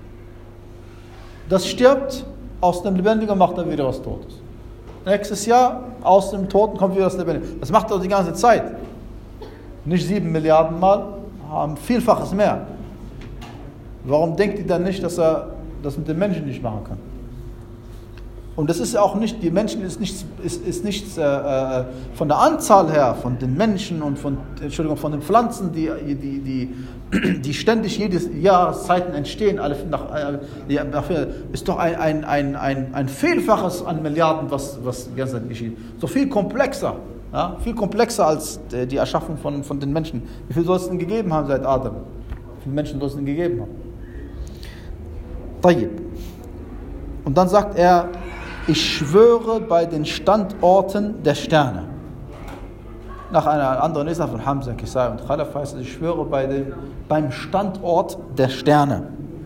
Das stirbt, aus dem Lebendigen macht er wieder was Totes. Nächstes Jahr, aus dem Toten kommt wieder was Lebendiges. Das macht er die ganze Zeit. Nicht sieben Milliarden Mal, haben Vielfaches mehr. Warum denkt ihr dann nicht, dass er das mit den Menschen nicht machen kann? Und das ist ja auch nicht, die Menschen ist nichts, ist, ist nichts äh, von der Anzahl her, von den Menschen und von, Entschuldigung, von den Pflanzen, die, die, die, die ständig jedes Jahreszeiten entstehen, alle nach, äh, nach, ist doch ein, ein, ein, ein, ein Vielfaches an Milliarden, was, was die ganze Zeit geschieht. So viel komplexer, ja, viel komplexer als die Erschaffung von, von den Menschen. Wie viel soll es denn gegeben haben seit Adam? Wie viele Menschen soll es denn gegeben haben? Tayyib. Und dann sagt er, ich schwöre bei den Standorten der Sterne. Nach einer anderen Lesart von Hamza, Kisai und Khalaf heißt es, ich schwöre bei den, beim Standort der Sterne.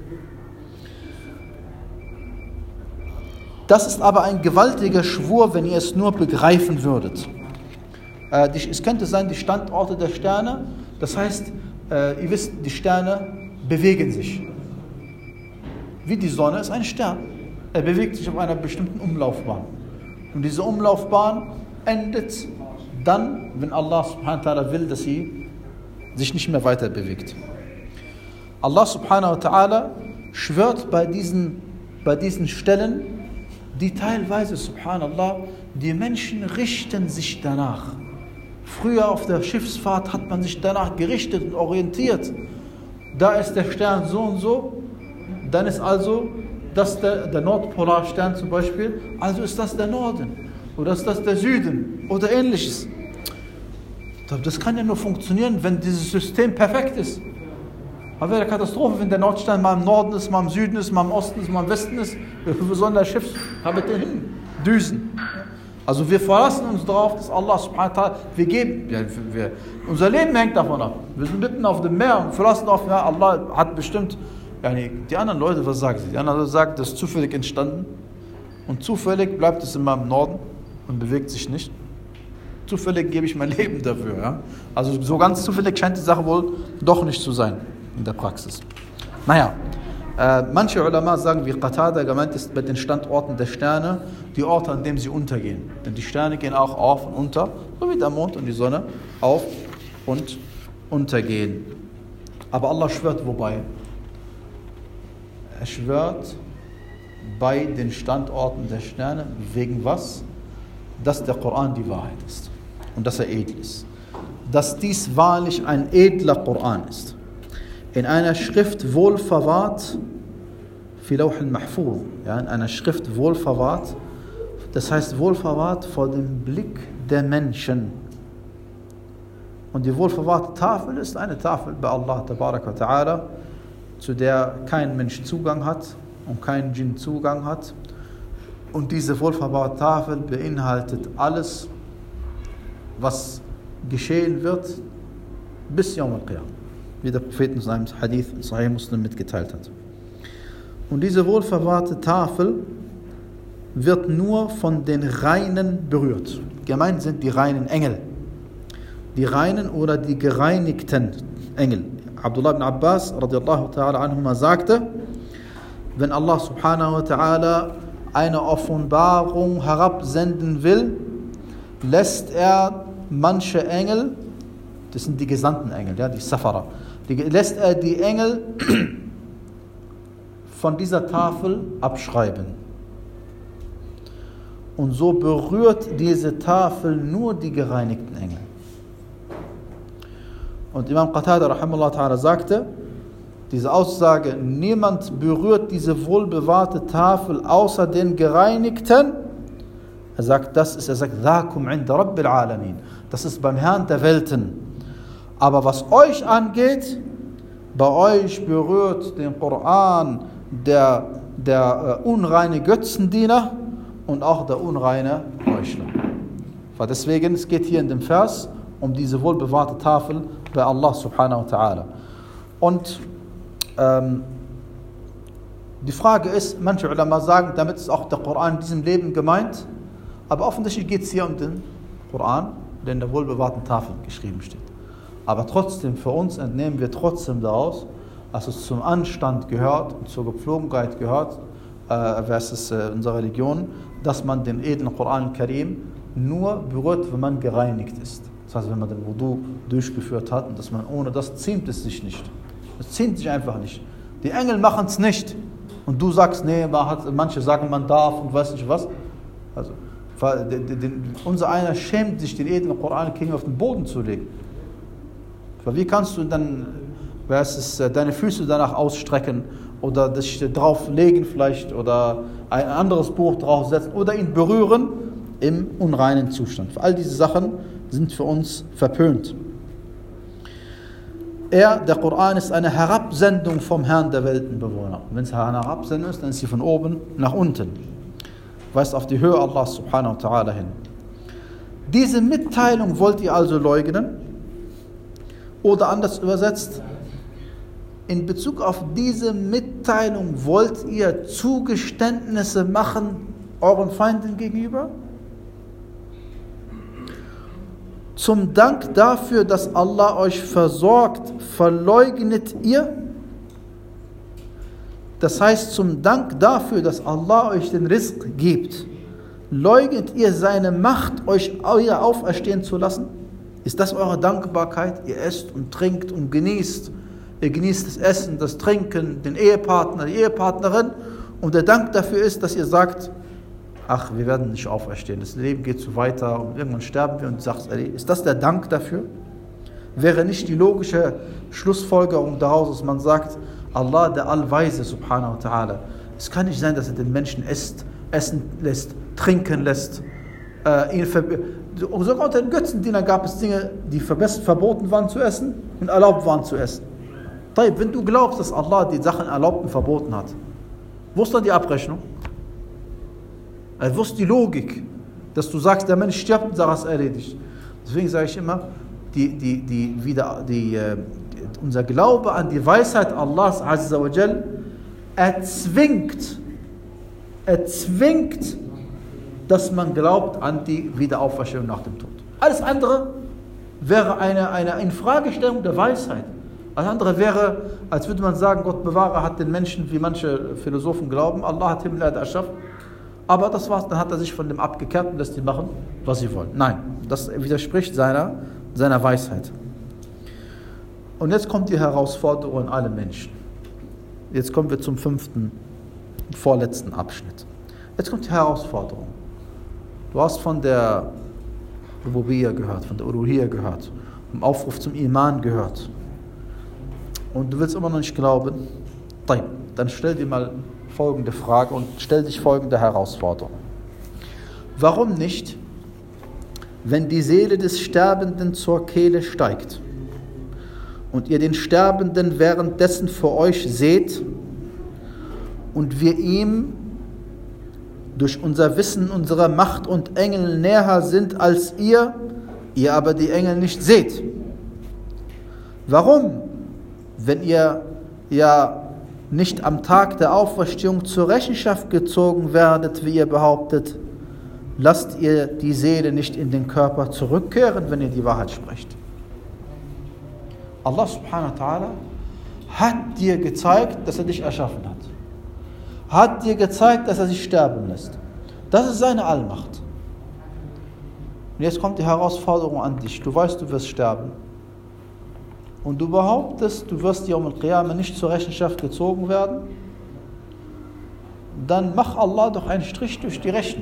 Das ist aber ein gewaltiger Schwur, wenn ihr es nur begreifen würdet. Äh, die, es könnte sein, die Standorte der Sterne, das heißt, äh, ihr wisst, die Sterne bewegen sich. Wie die Sonne ist ein Stern. Er bewegt sich auf einer bestimmten Umlaufbahn. Und diese Umlaufbahn endet dann, wenn Allah subhanahu wa ta'ala will, dass sie sich nicht mehr weiter bewegt. Allah subhanahu wa ta'ala schwört bei diesen bei diesen Stellen, die teilweise, subhanallah, die Menschen richten sich danach. Früher auf der Schiffsfahrt hat man sich danach gerichtet und orientiert. Da ist der Stern so und so, dann ist also das der, der Nordpolarstern zum Beispiel, also ist das der Norden oder ist das der Süden oder ähnliches. Das kann ja nur funktionieren, wenn dieses System perfekt ist. Aber wäre eine Katastrophe, wenn der Nordstern mal im Norden ist, mal im Süden ist, mal im Osten ist, mal im Westen ist. Wo soll der Schiff hin düsen? Also wir verlassen uns darauf, dass Allah subhanahu wa ta'ala, wir geben, ja, wir, unser Leben hängt davon ab. Wir sind mitten auf dem Meer und verlassen auf, ja, Allah hat bestimmt, ja, die anderen Leute, was sagen sie? Die anderen Leute sagen, das ist zufällig entstanden und zufällig bleibt es immer im Norden und bewegt sich nicht. Zufällig gebe ich mein Leben dafür. Ja? Also so ganz zufällig scheint die Sache wohl doch nicht zu sein in der Praxis. Naja, äh, manche Ulama sagen, wie Qatada gemeint ist bei den Standorten der Sterne, die Orte, an denen sie untergehen. Denn die Sterne gehen auch auf und unter, so wie der Mond und die Sonne auf und untergehen. Aber Allah schwört wobei? Er schwört bei den Standorten der Sterne, wegen was? Dass der Koran die Wahrheit ist und dass er edel ist. Dass dies wahrlich ein edler Koran ist. In einer Schrift wohl verwahrt, fi Lawh al-Mahfuz, ja, in einer Schrift wohl verwahrt, das heißt wohl verwahrt vor dem Blick der Menschen. Und die wohl verwahrte Tafel ist eine Tafel bei Allah Tabarak wa Ta'ala, zu der kein Mensch Zugang hat und kein Djinn Zugang hat. Und diese wohlverwahrte Tafel beinhaltet alles, was geschehen wird, bis Yawm al-Qiyamah, wie der Prophet in seinem Hadith in Sahih Muslim mitgeteilt hat. Und diese wohlverwahrte Tafel wird nur von den Reinen berührt. Gemeint sind die reinen Engel. Die reinen oder die gereinigten Engel. Abdullah ibn Abbas radiallahu ta'ala anhuma sagte, wenn Allah subhanahu wa ta'ala eine Offenbarung herabsenden will, lässt er manche Engel, das sind die gesandten Engel, ja, die Safara, die, lässt er die Engel von dieser Tafel abschreiben. Und so berührt diese Tafel nur die gereinigten Engel. Und Imam Qatada rahimahullah ta'ala sagte, diese Aussage, niemand berührt diese wohlbewahrte Tafel außer den Gereinigten. Er sagt, das ist, er sagt, Dhakum inda Rabbil Alamin. Das ist beim Herrn der Welten. Aber was euch angeht, bei euch berührt den Koran der, der uh, unreine Götzendiener und auch der unreine Heuchler. Deswegen, es geht hier in dem Vers um diese wohlbewahrte Tafel bei Allah subhanahu wa ta'ala. Und ähm, die Frage ist, manche Ulama sagen, damit ist auch der Koran in diesem Leben gemeint, aber offensichtlich geht es hier um den Koran, der in der wohlbewahrten Tafel geschrieben steht. Aber trotzdem, für uns entnehmen wir trotzdem daraus, dass es zum Anstand gehört und zur Gepflogenheit gehört, äh, versus äh, unserer Religion, dass man den edlen Koran al-Karim nur berührt, wenn man gereinigt ist. Das heißt, wenn man den Wudu durchgeführt hat, und dass man ohne das ziemt es sich nicht. Es ziemt sich einfach nicht. Die Engel machen es nicht. Und du sagst, nee, man hat, manche sagen, man darf und weiß nicht was. Also, den, den, unser einer schämt sich, den edlen Koran auf den Boden zu legen. Wie kannst du dann es, deine Füße danach ausstrecken oder dich drauf legen vielleicht oder ein anderes Buch draufsetzen oder ihn berühren im unreinen Zustand. All diese Sachen sind für uns verpönt. Er, der Koran, ist eine Herabsendung vom Herrn der Weltenbewohner. Wenn es eine Herabsendung ist, dann ist sie von oben nach unten. Weist auf die Höhe Allah subhanahu wa ta'ala hin. Diese Mitteilung wollt ihr also leugnen? Oder anders übersetzt, in Bezug auf diese Mitteilung wollt ihr Zugeständnisse machen euren Feinden gegenüber? Zum Dank dafür, dass Allah euch versorgt, verleugnet ihr? Das heißt, zum Dank dafür, dass Allah euch den Rizq gibt, leugnet ihr seine Macht, euch euer auferstehen zu lassen? Ist das eure Dankbarkeit? Ihr esst und trinkt und genießt. Ihr genießt das Essen, das Trinken, den Ehepartner, die Ehepartnerin Und der Dank dafür ist, dass ihr sagt, ach, wir werden nicht auferstehen, das Leben geht so weiter und irgendwann sterben wir, und du sagst, ist das der Dank dafür? Wäre nicht die logische Schlussfolgerung daraus, dass man sagt, Allah, der Allweise, subhanahu wa ta'ala, es kann nicht sein, dass er den Menschen isst, essen lässt, trinken lässt. Äh, ihn und sogar unter den Götzendienern gab es Dinge, die verboten waren zu essen und erlaubt waren zu essen. Wenn du glaubst, dass Allah die Sachen erlaubt und verboten hat, wo ist dann die Abrechnung? Also, wo ist die Logik, dass du sagst, der Mensch stirbt und sagst, erledigt? Deswegen sage ich immer, die, die, die, wieder, die, äh, unser Glaube an die Weisheit Allahs Azza wa Jal erzwingt, erzwingt, dass man glaubt an die Wiederauferstehung nach dem Tod. Alles andere wäre eine, eine Infragestellung der Weisheit. Alles andere wäre, als würde man sagen, Gott bewahre, hat den Menschen, wie manche Philosophen glauben, Allah hat Himmel und Erde erschaffen. Aber das war's, dann hat er sich von dem abgekehrt und lässt die machen, was sie wollen. Nein, das widerspricht seiner, seiner Weisheit. Und jetzt kommt die Herausforderung an alle Menschen. Jetzt kommen wir zum fünften, vorletzten Abschnitt. Jetzt kommt die Herausforderung. Du hast von der Rububiyya gehört, von der Uluhiyya gehört, vom Aufruf zum Iman gehört. Und du willst immer noch nicht glauben, dann stell dir mal folgende Frage und stell dich folgende Herausforderung. Warum nicht, wenn die Seele des Sterbenden zur Kehle steigt und ihr den Sterbenden währenddessen vor euch seht und wir ihm durch unser Wissen unserer Macht und Engel näher sind als ihr, ihr aber die Engel nicht seht? Warum, wenn ihr ja nicht am Tag der Auferstehung zur Rechenschaft gezogen werdet, wie ihr behauptet, lasst ihr die Seele nicht in den Körper zurückkehren, wenn ihr die Wahrheit sprecht? Allah subhanahu wa ta'ala hat dir gezeigt, dass er dich erschaffen hat. Hat dir gezeigt, dass er sich sterben lässt. Das ist seine Allmacht. Und jetzt kommt die Herausforderung an dich. Du weißt, du wirst sterben. Und du behauptest, du wirst Yawm al-Qiyamah nicht zur Rechenschaft gezogen werden. Dann mach Allah doch einen Strich durch die Rechnung.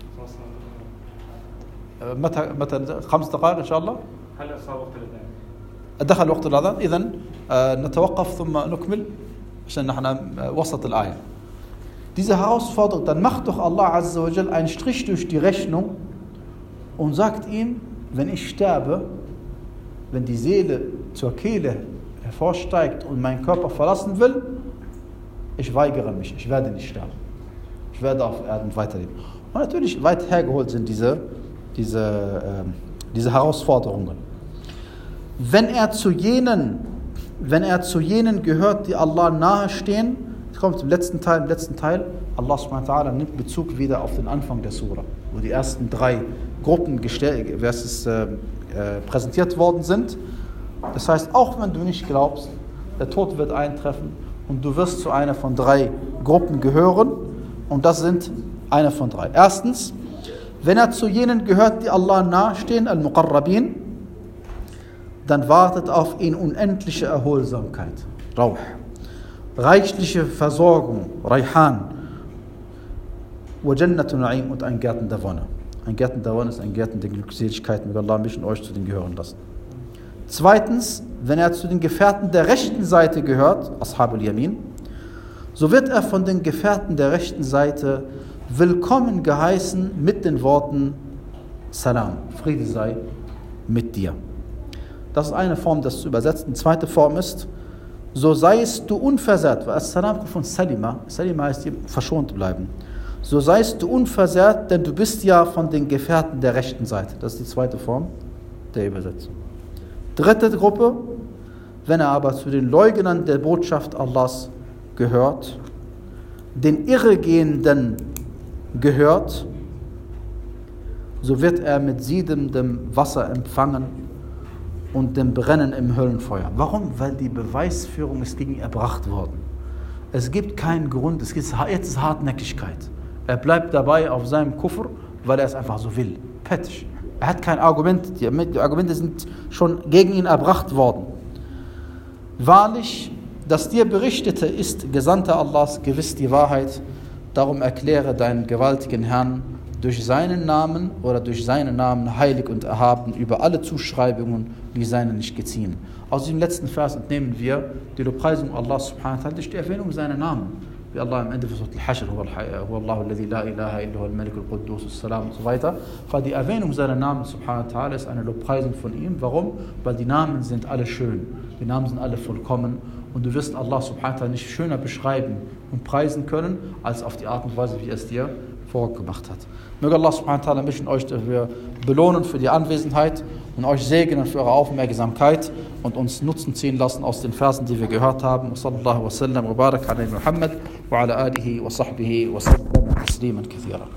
متى متى خمس دقائق إن شاء الله. هلا صار وقت الأذان. دخل وقت الأذان، إذن نتوقف ثم نكمل عشان نحن وسط الآية. Diese Herausforderung, dann macht doch Allah Azza wa Jal einen Strich durch die Rechnung und sagt ihm, wenn ich sterbe, wenn die Seele zur Kehle hervorsteigt und meinen Körper verlassen will, ich weigere mich, ich werde nicht sterben. Ich werde auf Erden weiterleben. Und natürlich weit hergeholt sind diese, diese, äh, diese Herausforderungen. Wenn er zu jenen, wenn er zu jenen gehört, die Allah nahestehen, es kommt im letzten Teil, im letzten Teil, Allah subhanahu wa ta'ala nimmt Bezug wieder auf den Anfang der Sura, wo die ersten drei Gruppen gestellt, versus, äh, äh, präsentiert worden sind. Das heißt, auch wenn du nicht glaubst, der Tod wird eintreffen und du wirst zu einer von drei Gruppen gehören, und das sind eine von drei. Erstens, wenn er zu jenen gehört, die Allah nahestehen, Al-Muqarrabin, dann wartet auf ihn unendliche Erholsamkeit, Rauh, reichliche Versorgung, Rayhan, wa Jannatu Na'im, und ein Gärten der Wonne. Ein Gärten der Wonne ist ein Gärten der Glückseligkeit, möge Allah mich und euch zu den gehören lassen. Zweitens, wenn er zu den Gefährten der rechten Seite gehört, Ashabul Yamin, so wird er von den Gefährten der rechten Seite willkommen geheißen mit den Worten Salam, Friede sei mit dir. Das ist eine Form, das zu übersetzen. Die zweite Form ist, so seist du unversehrt, weil As-Salam kommt von Salima, Salima heißt verschont bleiben. So seist du unversehrt, denn du bist ja von den Gefährten der rechten Seite. Das ist die zweite Form der Übersetzung. Dritte Gruppe, wenn er aber zu den Leugnern der Botschaft Allahs gehört, den Irregehenden gehört, so wird er mit siedendem Wasser empfangen und dem Brennen im Höllenfeuer. Warum? Weil die Beweisführung ist gegen ihn erbracht worden. Es gibt keinen Grund, es gibt jetzt ist Hartnäckigkeit. Er bleibt dabei auf seinem Kufr, weil er es einfach so will. Petsch. Er hat kein Argument, die Argumente sind schon gegen ihn erbracht worden. Wahrlich, das dir Berichtete ist, Gesandter Allahs, gewiss die Wahrheit, darum erkläre deinen gewaltigen Herrn durch seinen Namen oder durch seinen Namen heilig und erhaben über alle Zuschreibungen, die seine nicht geziehen. Aus diesem letzten Vers entnehmen wir die Lobpreisung Allah subhanahu wa ta'ala durch die Erwähnung seiner Namen. Wie Allah am Ende von Surah Al-Hashr, huwa Allahu alladhi la ilaha illa huwa al-Malik al-Quddus as-Salam und so weiter. Weil die Erwähnung seiner Namen subhanahu wa ta'ala ist eine Lobpreisung von ihm. Warum? Weil die Namen sind alle schön. Die Namen sind alle vollkommen. Und du wirst Allah subhanahu wa ta'ala nicht schöner beschreiben und preisen können, als auf die Art und Weise, wie er es dir vorgemacht hat. Möge Allah subhanahu wa ta'ala mich und euch dafür belohnen für die Anwesenheit und euch segnen für eure Aufmerksamkeit und uns Nutzen ziehen lassen aus den Versen, die wir gehört haben. Wa sallallahu wa sallam wa barak ala Muhammad wa ala alihi wa sahbihi wa sallam tasliman kathira.